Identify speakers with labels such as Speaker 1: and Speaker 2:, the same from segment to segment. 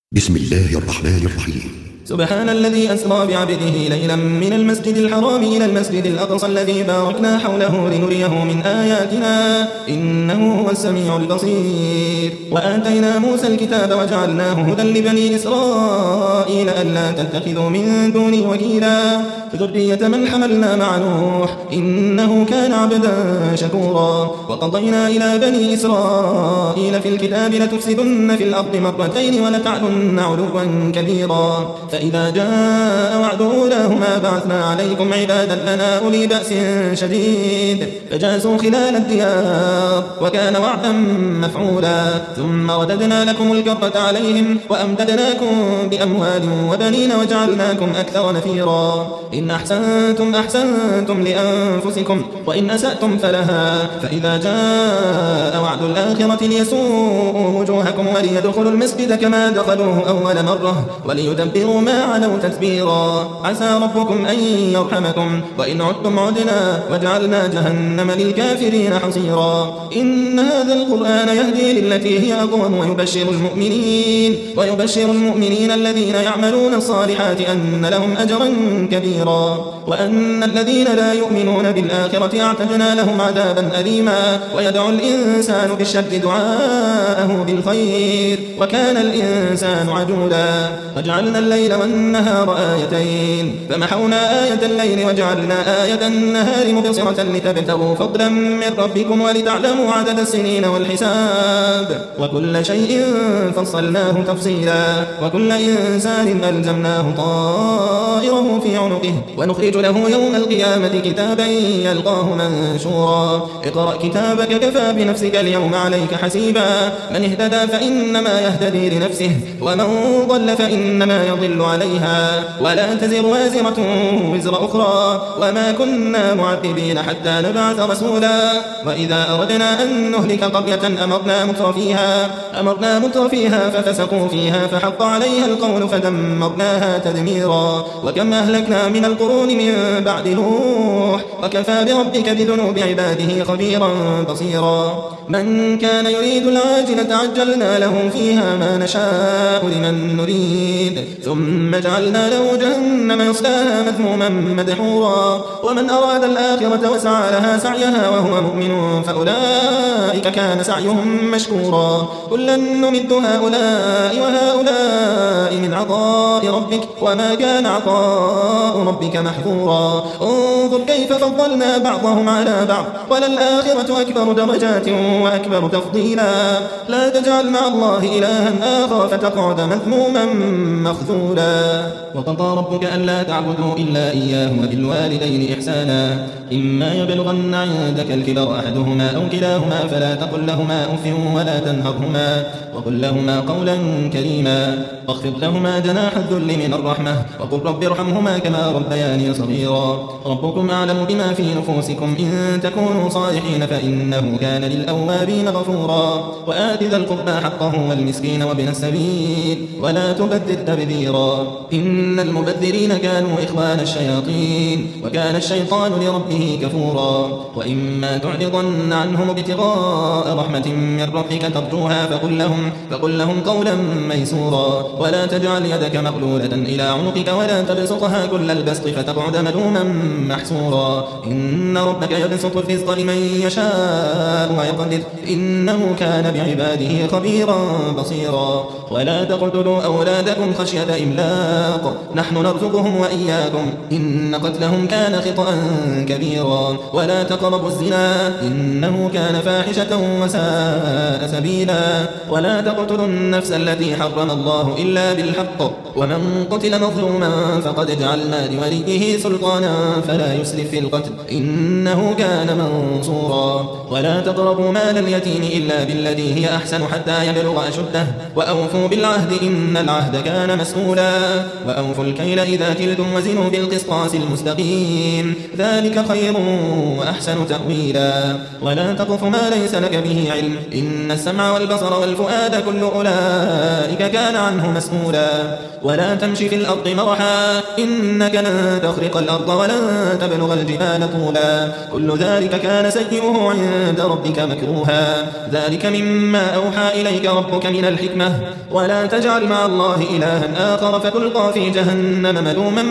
Speaker 1: بسم الله الرحمن الرحيم.
Speaker 2: سبحان الذي أسرى بعبده ليلا من المسجد الحرام إلى المسجد الأقصى الذي باركنا حوله لنريه من آياتنا إنه هو السميع البصير. وآتينا موسى الكتاب وجعلناه هدى لبني إسرائيل ألا تتخذوا من دوني وكيلا ذرية من حملنا مع نوح إنه كان عبدا شكورا. وقضينا إلى بني إسرائيل في الكتاب لتفسدن في الأرض مرتين ولتعلن علوا كبيرا. فإذا جاء وعد أولاهما بعثنا عليكم عبادا لنا أولي بأس شديد فجاسوا خلال الديار وكان وعدا مفعولا. ثم رددنا لكم الكرة عليهم وأمددناكم بأموال وبنين وجعلناكم أكثر نفيرا. إن أحسنتم أحسنتم لأنفسكم وإن أسأتم فلها. فإذا جاء وعد الآخرة ليسوءوا وجوهكم وليدخلوا المسجد كما دخلوه أول مرة وليدبروا ما علوا تتبيرا. عسى ربكم أن يرحمكم وإن عدتم عدنا وجعلنا جهنم للكافرين حصيرا. إن هذا القرآن يهدي للتي هي أقوم ويبشر المؤمنين الذين يعملون الصالحات أن لهم أجرا كبيرا. وأن الذين لا يؤمنون بالآخرة اعتدنا لهم عذابا أليما. ويدعو الإنسان بالشر دعاءه بالخير وكان الإنسان عجولا. وجعلنا الليل والنهار آيتين فمحونا آية الليل وجعلنا آية النهار مبصرة لتبتغوا فضلا من ربكم ولتعلموا عدد السنين والحساب وكل شيء فصلناه تفصيلا. وكل إنسان ألزمناه طائره في عنقه ونخرج له يوم القيامة كتابا يلقاه منشورا. اقرأ كتابك كفى بنفسك اليوم عليك حسيبا. من اهتدى فإنما يهتدي لنفسه ومن ضل فإنما يضل عليها ولا تزر وازرة وزر أخرى وما كنا معذبين حتى نبعث رسولا. وإذا أردنا أن نهلك قرية أمرنا متر فيها ففسقوا فيها فحق عليها القول فدمرناها تدميرا. وكم أهلكنا من القرون من بعد نوح وكفى بربك بذنوب عباده خبيرا بصيرا. من كان يريد العاجلة عجلنا له فيها ما نشاء لمن نريد ثم جعلنا له جهنم يصلاها مذموما مدحورا. ومن أراد الآخرة وسعى لها سعيها وهو مؤمن فأولئك كان سعيهم مشكورا. كلا نمد هؤلاء وهؤلاء من عطاء ربك وما كان عطاء ربك محظورا. انظر كيف فضلنا بعضهم على بعض وللآخرة أكبر درجات وأكبر تفضيلا. لا تجعل مع الله إلها آخر فتقعد مذموما مخذولا. وقضى ربك ألا تعبدوا إلا إياه وبالوالدين إحسانا. إما يبلغن عندك الكبر أحدهما أو كلاهما فلا تقل لهما أف ولا تنهرهما وقل لهما قولا كريما. واخفض لهما جناح الذل من الرحمة وقل رب ارحمهما كما ربياني صغيرا. ربكم أعلم بما في نفوسكم إن تكونوا صالحين فإنه كان للأوابين غفورا. وآت ذا القربى حقه والمسكين وابن السبيل ولا تبذر تبذيرا. إن المبذرين كانوا إخوان الشياطين وكان الشيطان لربه كفورا. وإما تعرضن عنهم ابتغاء رحمة من ربك ترجوها فقل لهم قولا ميسورا. ولا تجعل يدك مغلولة إلى عنقك ولا تبسطها كل البسط فتقعد ملوما محسورا. إن ربك يبسط الرزق لمن يشاء ويقدر إنه كان بعباده خبيرا بصيرا. ولا تقتلوا أولادكم خشية إملاق نحن نرزقهم وإياكم إن قتلهم كان خطأ كبيرا. ولا تقربوا الزنا إنه كان فاحشة وساء سبيلا. ولا تقتلوا النفس التي حرم الله إلا بالحق ومن قتل مظلوما فقد جعلنا لوليه سلطانا فلا يسرف في القتل إنه كان منصورا. ولا تقربوا مال اليتيم إلا بالذي هي أحسن حتى يبلغ أشده وأوفوا بالعهد إن العهد كان مسؤولا. وأوفوا الكيل إذا كلتم وزنوا بالقسطاس المستقيم ذلك خير وأحسن تأويلا. ولا تقف ما ليس لك به علم إن السمع والبصر والفؤاد كل أولئك كان عنه مسؤولا. سبيلا ولا تمشي في الأرض مرحا إنك لن تخرق الأرض ولن تبلغ الجبال طولا كل ذلك كان سيئه عند ربك مكروها ذلك مما أوحى إليك ربك من الحكمة ولا تجعل مع الله إلها آخر فتلقى في جهنم ملوما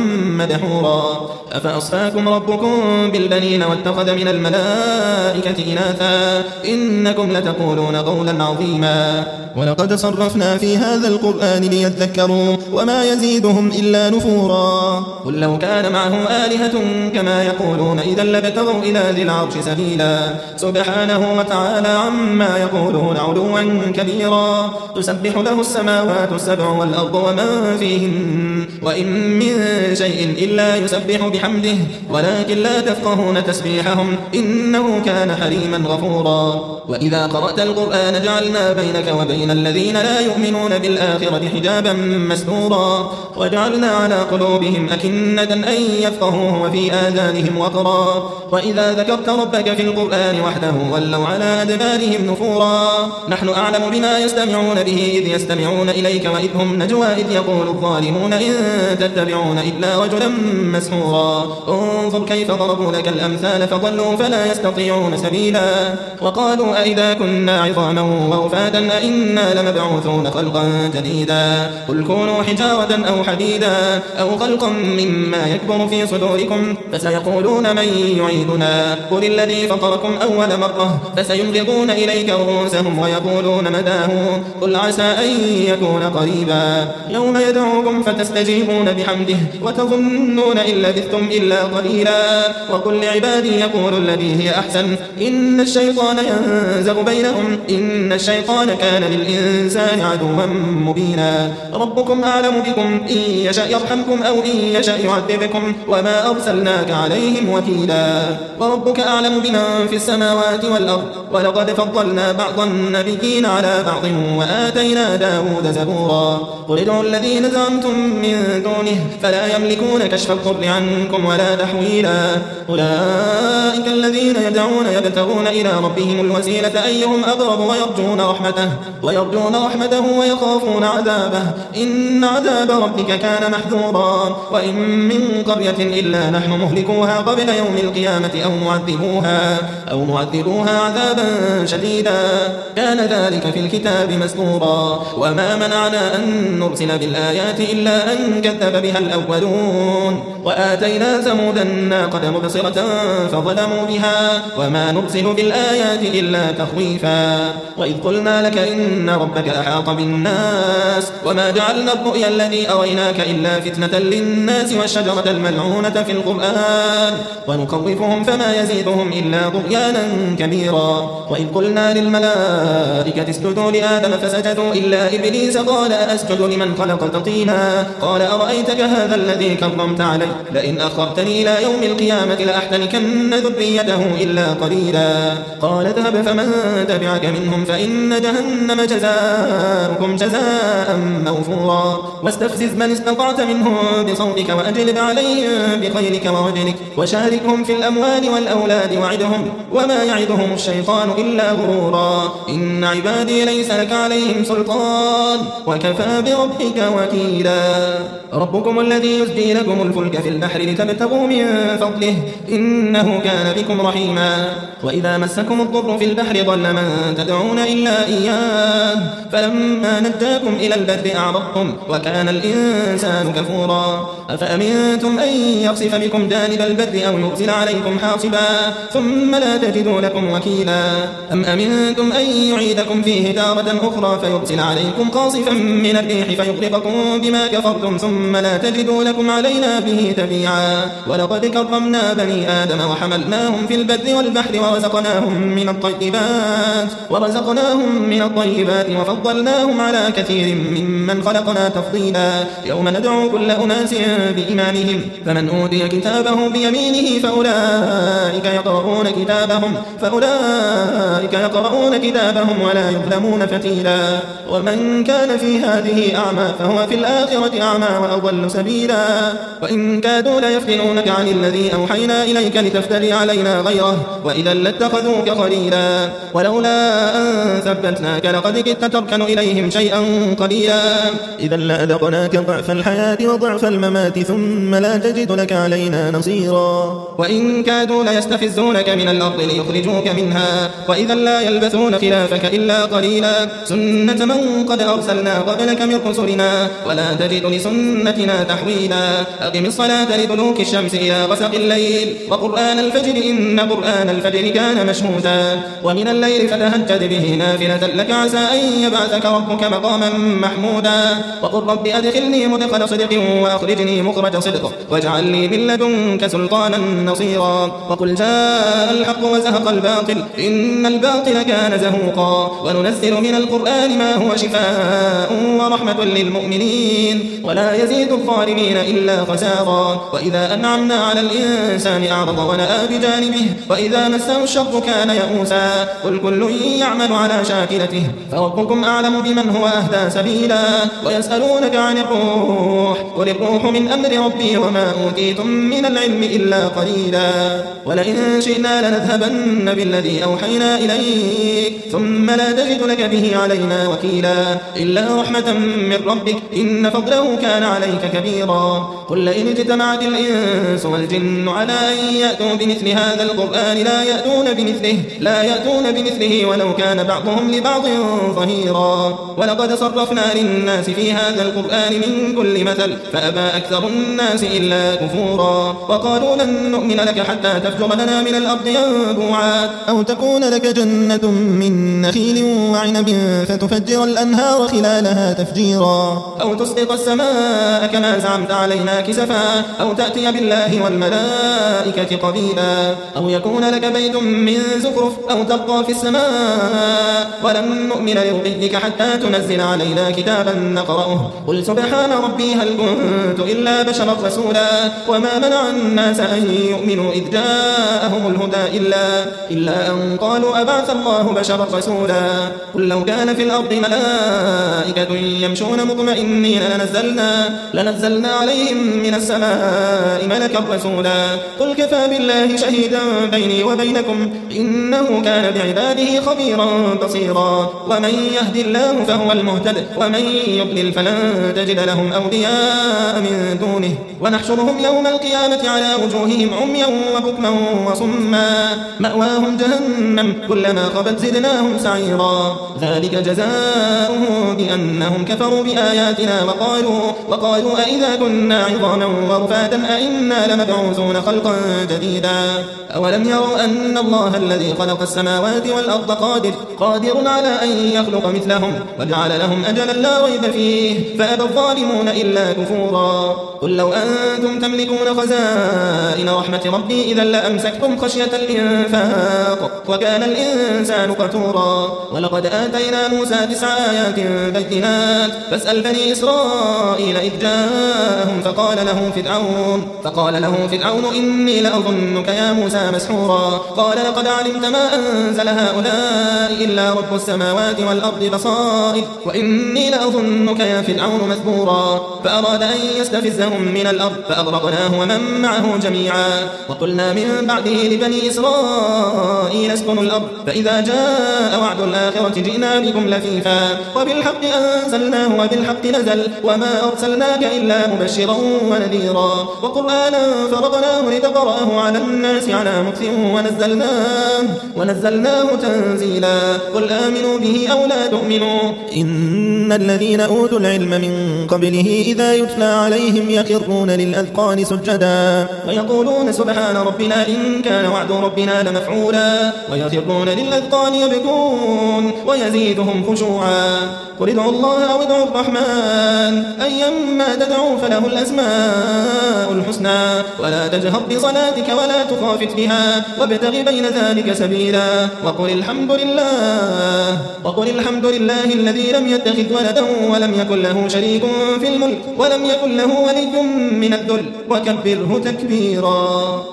Speaker 2: مدحورا أفأصفاكم ربكم بالبنين واتخذ من الملائكة إناثا إنكم لتقولون قولا عظيما ولقد صرفنا في هذا القرآن ليذكروا وما يزيدهم إلا نفورا قل لو كان معه آلهة كما يقولون إذا لابتغوا إلى ذي العرش سبيلا سبحانه وتعالى عما يقولون علوا كبيرا تسبح له السماوات السبع والأرض ومن فيهن وإن من شيء إلا يسبح بحمده ولكن لا تفقهون تسبيحهم إنه كان حليما غفورا وإذا قرأت القرآن جعلنا بينك وبين الذين لا يؤمنون بالآخرة حجابا مستورا وجعلنا على قلوبهم أكنة أن يفقهوه وفي آذانهم وقرا وإذا ذكرت ربك في القرآن وحده ولوا على أدبارهم نفورا نحن أعلم بما يستمعون به إذ يستمعون إليك وإذ هم نجوى إذ يقول الظالمون إن تتبعون إلا رجلا مسحورا انظر كيف ضربوا لك الأمثال فضلوا فلا يستطيعون سبيلا وقالوا أئذا كنا عظاما ورفاتا أئنا لمبعوثون خلقا جديدا قل كونوا حجارة أو حديدا أو خلقا مما يكبر في صدوركم فسيقولون من يعيدنا قل الذي فطركم أول مرة فسينغضون إليك رؤوسهم ويقولون متاه قل عسى أن يكون قريبا يوم يدعوكم فتستجيبون بحمده وتظنون إن لبثتم إلا قليلا وقل لعبادي يقول الذي هي أحسن إن الشيطان ينزغ بينهم إن الشيطان كان للإنسان عدوا مبينا ربكم أعلم بكم إن يشاء يرحمكم أو إن يشاء يعذبكم وما أرسلناك عليهم وكيلا وربك أعلم بمن في السماوات والأرض ولقد فضلنا بعض النبيين على بعض وآتينا داود زبورا قل ادعوا الذين زعمتم من دونه فلا يملكون كشف الضر عنكم ولا تحويلا أولئك الذين يدعون يبتغون إلى ربهم الوسيلة أيهم أقرب ويرجون رحمته ويخافون عذابه إن عذاب ربك كان محذورا وإن من قرية إلا نحن مهلكوها قبل يوم القيامة أو معذبوها عذابا شديدا كان ذلك في الكتاب مسطورا وما منعنا أن نرسل بالآيات إلا أن كذب بها الأولون وآتينا ثمود الناقة مبصرة فظلموا بها وما نرسل بالآيات إلا تخويفا وإذ قلنا لك إن ربك أحاط بالناس وما جعلنا الرؤيا الذي أريناك إلا فتنة للناس والشجرة الملعونة في القرآن ونخوفهم فما يزيدهم إلا طغيانا كبيرا وإذ قلنا للملائكة اسجدوا لآدم فسجدوا إلا إبليس قال أسجد لمن خلقت طينا قال أرأيتك هذا الذي كرمت علي لئن أخرتني إلى يوم القيامة لأحتنكن ذريته إلا قليلا قال اذهب فمن تبعك منهم فإن جهنم جزاؤكم جزاء موفورا واستفزز من استطعت منهم بصوتك وأجلب عليهم بخيلك ورجلك وشاركهم في الأموال والأولاد وعدهم وما يعدهم الشيطان إلا غرورا إن عبادي ليس لك عليهم سلطان وكفى بربك وكيلا ربكم الذي يزجي لكم الفلك في البحر لتبتغوا من فضله إنه كان بكم رحيما وإذا مسكم الضر في البحر ضل من تدعون إلا إياه فلما نجاكم إلى البر أعرضتم وكان الإنسان كفورا أفأمنتم أن يخسف بكم جانب البر أو يرسل عليكم حاصبا ثم لا تجدوا لكم وكيلا أم أمنتم أن يعيدكم فيه تارة أخرى فيرسل عليكم قاصفا من الريح فيغرقكم بما كفرتم ثم لا تجدوا لكم علينا به تبيعا ولقد كرمنا بني آدم وحملناهم في البر والبحر ورزقناهم من الطيبات وفضلناهم على كثير ممن خلقنا تفضيلا يوم ندعو كل أناس بإمامهم فمن أوتي كتابه بيمينه فأولئك يقرؤون كتابهم ولا يظلمون فتيلا ومن كان في هذه أعمى فهو في الآخرة أعمى وأضل سبيلا وإن كادوا ليفتنونك عن الذي أوحينا إليك لتفتري علينا غيره وإذا لاتخذوك خليلا ولولا أن ثبتناك لقد لقد كدت تركن إليهم شيئا قليلا إذا لأذقناك ضعف الحياة وضعف الممات ثم لا تجد لك علينا نصيرا وإن كادوا ليستفزونك من الأرض ليخرجوك منها وإذا لا يلبثون خلافك إلا قليلا سنة من قد أرسلنا قبلك من رسلنا ولا تجد لسنتنا تحويلا أقم الصلاة لدلوك الشمس إلى غسق الليل وقرآن الفجر إن قرآن الفجر كان مشهودا ومن الليل فتهجد به نافلة لك عسى أن يبعثك ربك مقاما محمودا وقل رب أدخلني مدخل صدق وأخرجني مخرج صدق واجعل لي من لدنك سلطانا نصيرا وقل جاء الحق وزهق الباطل إن الباطل كان زهوقا وننزل من القرآن ما هو شفاء ورحمة للمؤمنين ولا يزيد الظالمين إلا خسارا وإذا أنعمنا على الإنسان أعرض ونأى بجانبه وإذا مسه الشر كان يئوسا قل كل يعمل على شاكلته فربكم أعلم بمن هو أهدى سبيلا ويسألونك عن الروح قل الروح من أمر ربي وما أوتيتم من العلم إلا قليلا ولئن شئنا لنذهبن بالذي أوحينا إليك ثم لا تجد لك به علينا وكيلا إلا رحمة من ربك إن فضله كان عليك كبيرا قل لئن اجتمعت الإنس والجن على أن يأتوا بمثل هذا القرآن لا يأتون بمثله ولو كان بعضهم لبعض ظهيرا ولقد صرفنا للناس في هذا القرآن من كل مثل فأبى أكثر الناس إلا كفورا وقالوا لن نؤمن لك حتى تفجر لنا من الأرض ينبوعا أو تكون لك جنة من نخيل وعنب فتفجر الأنهار خلالها تفجيرا أو تسقط السماء كما زعمت علينا كسفا أو تأتي بالله والملائكة قبيلا أو يكون لك بيت من زخرف أو ترقى في السماء ولن نؤمن لرقيك حتى تنزل علينا كتابا نقرأه قل سبحان ربي هل كنت إلا بشرا رسولا وما منع الناس أن يؤمنوا إذ جاءهم الهدى إلا أن قالوا أبعث الله بشرا رسولا قل لو كان في الأرض ملائكة يمشون مطمئنين لنزلنا عليهم من السماء ملكا رسولا قل كفى بالله شهيدا بيني وبينكم إنه كان بعباده خبيرا بصيرا ومن يهد الله فهو المهتد ومن يضلل فلن تجد لهم أولياء من دونه ونحشرهم يوم القيامة على وجوههم عميا وبكما وصما مأواهم جهنم كلما خبت زدناهم سعيرا ذلك جزاؤهم بأنهم كفروا بآياتنا وقالوا أئذا كنا عظاما ورفاتا أئنا لمبعوثون خلقا جديدا أولم يروا أن الله الذي خلق السماوات والأرض قادر على أن يخلق مثلهم وجعل لهم أجلا لا ريب فيه فأبى الظالمون إلا كفورا قل لو أنتم تملكون خزائن رحمة ربي إذا لأمسكتم خشية الإنفاق وكان الإنسان قتورا ولقد آتينا موسى 9 آيات بينات فاسأل بني إسرائيل إذ جاءهم فقال له فرعون إني لأظنك يا موسى مسحورا قال لقد علمت ما أنزل هؤلاء إلا رب السماوات والأرض بصائر وإني لأظنك يا فرعون مثبورا فأراد أن يستفزهم من الأرض فأغرقناه ومن معه جميعا وقلنا من بعده لبني إسرائيل اسكنوا الأرض فإذا جاء وعد الآخرة جئنا بكم لفيفا وبالحق أنزلناه وبالحق نزل وما أرسلناك إلا مبشرا ونذيرا وقرآنا فرضناه لتقرأه على الناس على مكث ونزلناه تنزيلا قل آمنوا به أو لا تؤمنوا إن الذين أوتوا العلم من قبله إذا يتلى عليهم يخرون للأذقان سجدا ويقولون سبحان ربنا إن كان وعد ربنا لمفعولا ويخرون للأذقان يبكون ويزيدهم خشوعا قل ادعوا الله أو ادعوا الرحمن أيما تدعوا فله الأسماء الحسنى ولا تجهر بصلاتك ولا تخافت بها وابتغ بين ذلك سبيلا وقل الحمد لله الذي لم يتخذ ولدا ولم يكن له شريك في الملك ولم يكن له ولي من الذل وكبره تكبيرا.